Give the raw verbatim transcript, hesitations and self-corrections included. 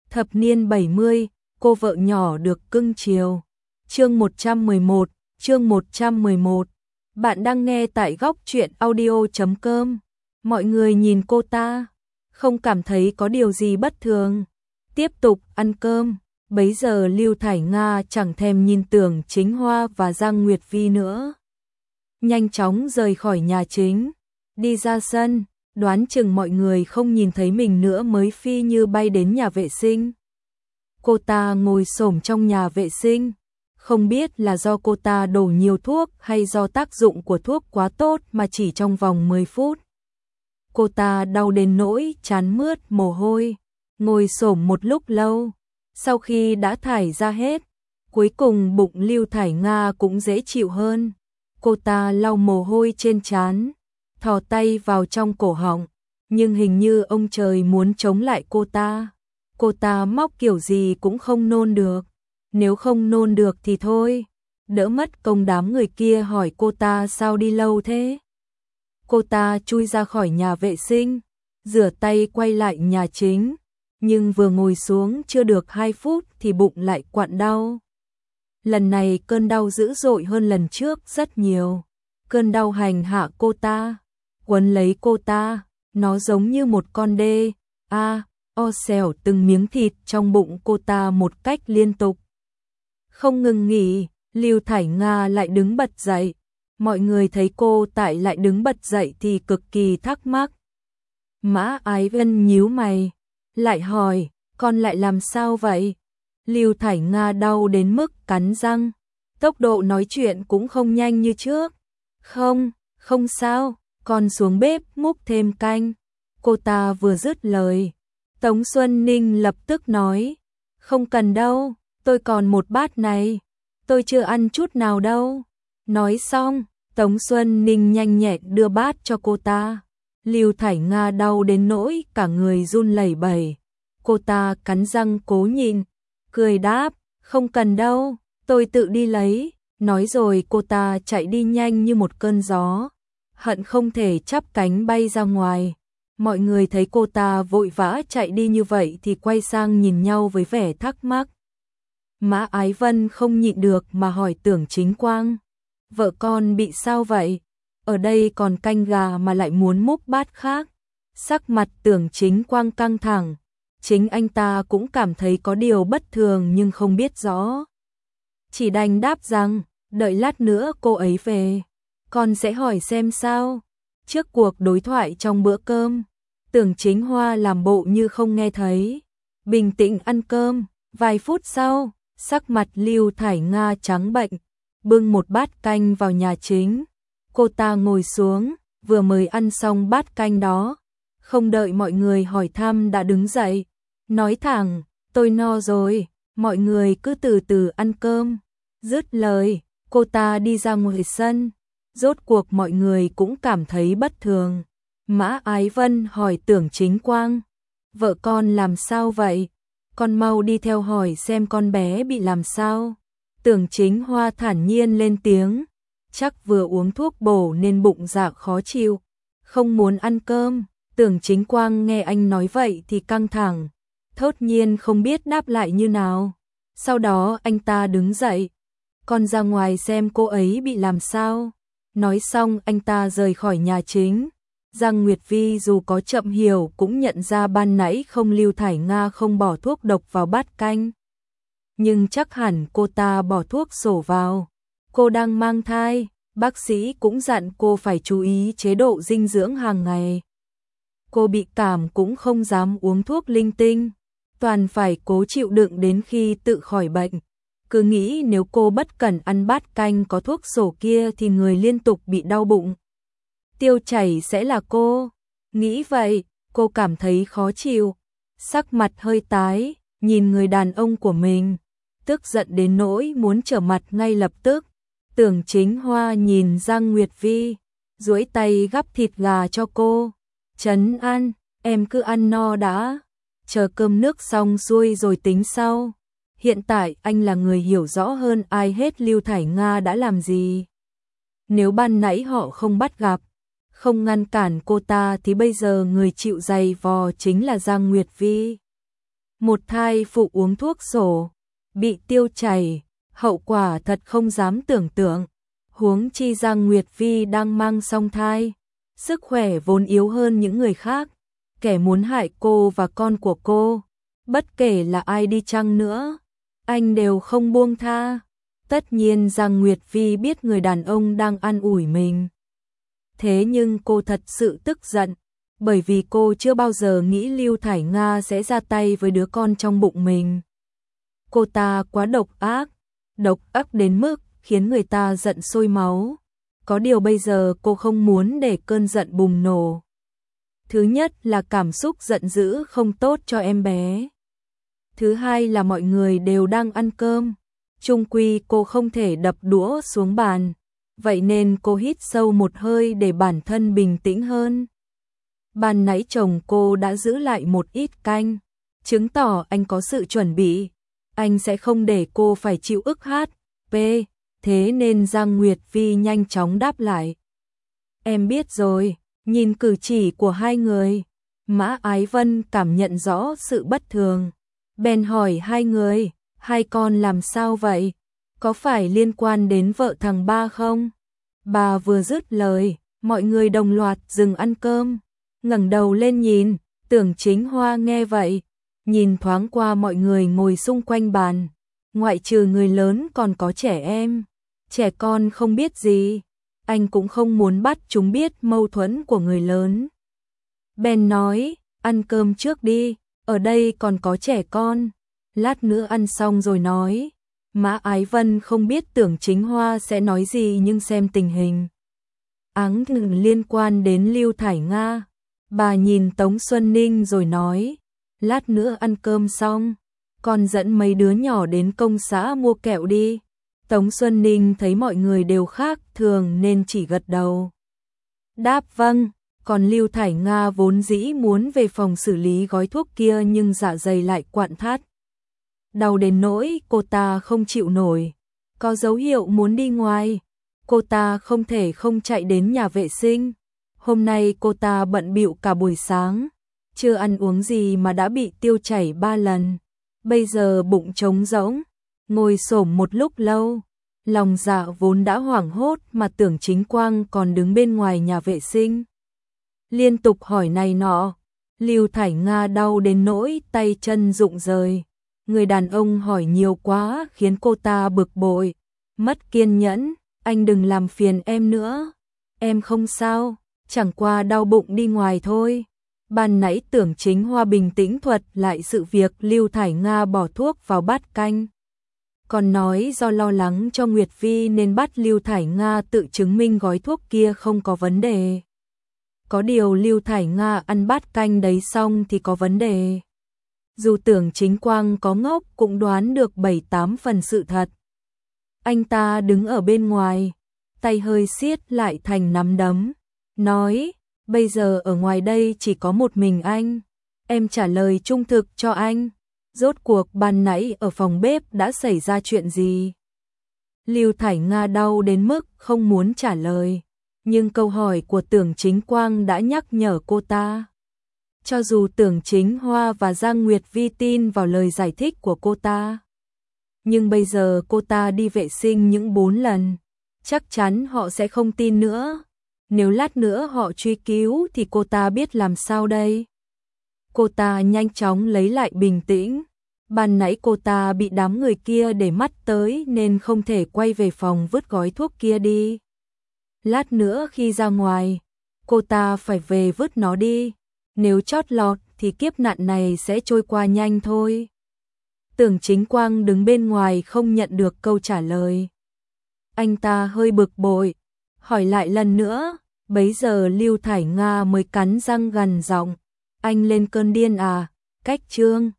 Thập niên bảy mươi, cô vợ nhỏ được cưng chiều. Chương một trăm mười một, chương một trăm mười một. Bạn đang nghe tại góc truyện audio chấm com. Mọi người nhìn cô ta, không cảm thấy có điều gì bất thường. Tiếp tục ăn cơm. Bấy giờ Lưu Thải Nga chẳng thèm nhìn Tưởng Chính Hoa và Giang Nguyệt Vi nữa. Nhanh chóng rời khỏi nhà chính, đi ra sân, đoán chừng mọi người không nhìn thấy mình nữa mới phi như bay đến nhà vệ sinh. Cô ta ngồi xổm trong nhà vệ sinh, không biết là do cô ta đổ nhiều thuốc hay do tác dụng của thuốc quá tốt mà chỉ trong vòng mười phút. Cô ta đau đến nỗi trán mướt mồ hôi, ngồi xổm một lúc lâu, sau khi đã thải ra hết, cuối cùng bụng Lưu Thải Nga cũng dễ chịu hơn. Cô ta lau mồ hôi trên trán, thò tay vào trong cổ họng, nhưng hình như ông trời muốn chống lại cô ta. Cô ta móc kiểu gì cũng không nôn được. Nếu không nôn được thì thôi, đỡ mất công đám người kia hỏi cô ta sao đi lâu thế. Cô ta chui ra khỏi nhà vệ sinh, rửa tay quay lại nhà chính, nhưng vừa ngồi xuống chưa được hai phút thì bụng lại quặn đau. Lần này cơn đau dữ dội hơn lần trước rất nhiều. Cơn đau hành hạ cô ta, quấn lấy cô ta, nó giống như một con đê, a, o xèo từng miếng thịt trong bụng cô ta một cách liên tục. Không ngừng nghỉ, Lưu Thải Nga lại đứng bật dậy. Mọi người thấy cô tại lại đứng bật dậy thì cực kỳ thắc mắc. Mã Ái Vân nhíu mày, lại hỏi, con lại làm sao vậy? Lưu Thải Nga đau đến mức cắn răng, tốc độ nói chuyện cũng không nhanh như trước. Không, không sao, con xuống bếp múc thêm canh. Cô ta vừa dứt lời, Tống Xuân Ninh lập tức nói, không cần đâu, tôi còn một bát này, tôi chưa ăn chút nào đâu. Nói xong, Tống Xuân Ninh nhanh nhẹn đưa bát cho cô ta. Lưu Thải Nga đau đến nỗi cả người run lẩy bẩy. Cô ta cắn răng cố nhịn, cười đáp, không cần đâu, tôi tự đi lấy. Nói rồi cô ta chạy đi nhanh như một cơn gió, hận không thể chắp cánh bay ra ngoài. Mọi người thấy cô ta vội vã chạy đi như vậy thì quay sang nhìn nhau với vẻ thắc mắc. Mã Ái Vân không nhịn được mà hỏi Tưởng Chính Quang, vợ con bị sao vậy? Ở đây còn canh gà mà lại muốn múc bát khác. Sắc mặt Tưởng Chính Quang căng thẳng, chính anh ta cũng cảm thấy có điều bất thường nhưng không biết rõ. Chỉ đành đáp rằng, đợi lát nữa cô ấy về, con sẽ hỏi xem sao. Trước cuộc đối thoại trong bữa cơm, Tưởng Chính Hoa làm bộ như không nghe thấy, bình tĩnh ăn cơm. Vài phút sau, sắc mặt Lưu Thải Nga trắng bệch, bưng một bát canh vào nhà chính. Cô ta ngồi xuống, vừa mới ăn xong bát canh đó, không đợi mọi người hỏi thăm đã đứng dậy, nói thẳng, tôi no rồi, mọi người cứ từ từ ăn cơm. Dứt lời, cô ta đi ra ngoài sân. Rốt cuộc mọi người cũng cảm thấy bất thường. Mã Ái Vân hỏi Tưởng Chính Quang, vợ con làm sao vậy? Con mau đi theo hỏi xem con bé bị làm sao. Tưởng Chính Hoa thản nhiên lên tiếng, chắc vừa uống thuốc bổ nên bụng dạ khó chịu, không muốn ăn cơm. Tưởng Chính Quang nghe anh nói vậy thì căng thẳng, thốt nhiên không biết đáp lại như nào. Sau đó anh ta đứng dậy, con ra ngoài xem cô ấy bị làm sao. Nói xong anh ta rời khỏi nhà chính. Giang Nguyệt Vi dù có chậm hiểu cũng nhận ra ban nãy không Lưu Thải Nga không bỏ thuốc độc vào bát canh. Nhưng chắc hẳn cô ta bỏ thuốc sổ vào. Cô đang mang thai, bác sĩ cũng dặn cô phải chú ý chế độ dinh dưỡng hàng ngày. Cô bị cảm cũng không dám uống thuốc linh tinh, toàn phải cố chịu đựng đến khi tự khỏi bệnh. Cứ nghĩ nếu cô bất cẩn ăn bát canh có thuốc sổ kia thì người liên tục bị đau bụng, tiêu chảy sẽ là cô. Nghĩ vậy, cô cảm thấy khó chịu, sắc mặt hơi tái, nhìn người đàn ông của mình, tức giận đến nỗi muốn trở mặt ngay lập tức. Tưởng Chính Hoa nhìn Giang Nguyệt Vi, duỗi tay gắp thịt gà cho cô, trấn an, em cứ ăn no đã, chờ cơm nước xong xuôi rồi tính sau. Hiện tại anh là người hiểu rõ hơn ai hết Lưu Thải Nga đã làm gì. Nếu ban nãy họ không bắt gặp, không ngăn cản cô ta thì bây giờ người chịu giày vò chính là Giang Nguyệt Vi. Một thai phụ uống thuốc sổ, bị tiêu chảy, hậu quả thật không dám tưởng tượng. Huống chi Giang Nguyệt Vi đang mang song thai, sức khỏe vốn yếu hơn những người khác, kẻ muốn hại cô và con của cô, bất kể là ai đi chăng nữa, anh đều không buông tha. Tất nhiên Giang Nguyệt Vi biết người đàn ông đang an ủi mình. Thế nhưng cô thật sự tức giận, bởi vì cô chưa bao giờ nghĩ Lưu Thải Nga sẽ ra tay với đứa con trong bụng mình. Cô ta quá độc ác, độc ác đến mức khiến người ta giận sôi máu. Có điều bây giờ cô không muốn để cơn giận bùng nổ. Thứ nhất là cảm xúc giận dữ không tốt cho em bé. Thứ hai là mọi người đều đang ăn cơm. Chung quy cô không thể đập đũa xuống bàn. Vậy nên cô hít sâu một hơi để bản thân bình tĩnh hơn. Ban nãy chồng cô đã giữ lại một ít canh, chứng tỏ anh có sự chuẩn bị. Anh sẽ không để cô phải chịu ức hát. P. Thế nên Giang Nguyệt Vi nhanh chóng đáp lại. Em biết rồi. Nhìn cử chỉ của hai người, Mã Ái Vân cảm nhận rõ sự bất thường. Bèn hỏi hai người, hai con làm sao vậy? Có phải liên quan đến vợ thằng ba không? Bà vừa dứt lời, mọi người đồng loạt dừng ăn cơm, ngẩng đầu lên nhìn. Tưởng Chính Hoa nghe vậy, nhìn thoáng qua mọi người ngồi xung quanh bàn, ngoại trừ người lớn còn có trẻ em, trẻ con không biết gì. Anh cũng không muốn bắt chúng biết mâu thuẫn của người lớn. Bèn nói, ăn cơm trước đi, ở đây còn có trẻ con, lát nữa ăn xong rồi nói. Mã Ái Vân không biết Tưởng Chính Hoa sẽ nói gì nhưng xem tình hình áng liên quan đến Lưu Thải Nga. Bà nhìn Tống Xuân Ninh rồi nói, lát nữa ăn cơm xong, con dẫn mấy đứa nhỏ đến công xã mua kẹo đi. Tống Xuân Ninh thấy mọi người đều khác thường nên chỉ gật đầu. Đáp vâng, còn Lưu Thải Nga vốn dĩ muốn về phòng xử lý gói thuốc kia nhưng dạ dày lại quặn thắt. Đau đến nỗi cô ta không chịu nổi, có dấu hiệu muốn đi ngoài. Cô ta không thể không chạy đến nhà vệ sinh. Hôm nay cô ta bận bịu cả buổi sáng, chưa ăn uống gì mà đã bị tiêu chảy ba lần. Bây giờ bụng trống rỗng, ngồi xổm một lúc lâu, lòng dạ vốn đã hoảng hốt mà Tưởng Chính Quang còn đứng bên ngoài nhà vệ sinh. Liên tục hỏi này nọ, Lưu Thải Nga đau đến nỗi tay chân rụng rời. Người đàn ông hỏi nhiều quá khiến cô ta bực bội, mất kiên nhẫn. Anh đừng làm phiền em nữa, em không sao, chẳng qua đau bụng đi ngoài thôi. Ban nãy Tưởng Chính Hoa bình tĩnh thuật lại sự việc Lưu Thải Nga bỏ thuốc vào bát canh. Còn nói do lo lắng cho Nguyệt Vi nên bắt Lưu Thải Nga tự chứng minh gói thuốc kia không có vấn đề. Có điều Lưu Thải Nga ăn bát canh đấy xong thì có vấn đề. Dù Tưởng Chính Quang có ngốc cũng đoán được bảy tám phần sự thật. Anh ta đứng ở bên ngoài, tay hơi siết lại thành nắm đấm, nói, bây giờ ở ngoài đây chỉ có một mình anh, em trả lời trung thực cho anh, rốt cuộc ban nãy ở phòng bếp đã xảy ra chuyện gì? Lưu Thải Nga đau đến mức không muốn trả lời, nhưng câu hỏi của Tưởng Chính Quang đã nhắc nhở cô ta. Cho dù Tưởng Chính Hoa và Giang Nguyệt Vi tin vào lời giải thích của cô ta, nhưng bây giờ cô ta đi vệ sinh những bốn lần, chắc chắn họ sẽ không tin nữa. Nếu lát nữa họ truy cứu thì cô ta biết làm sao đây? Cô ta nhanh chóng lấy lại bình tĩnh. Ban nãy cô ta bị đám người kia để mắt tới nên không thể quay về phòng vứt gói thuốc kia đi. Lát nữa khi ra ngoài, cô ta phải về vứt nó đi. Nếu chót lọt thì kiếp nạn này sẽ trôi qua nhanh thôi. Tưởng Chính Quang đứng bên ngoài không nhận được câu trả lời. Anh ta hơi bực bội, hỏi lại lần nữa, bấy giờ Lưu Thải Nga mới cắn răng gằn giọng, anh lên cơn điên à, cách trương.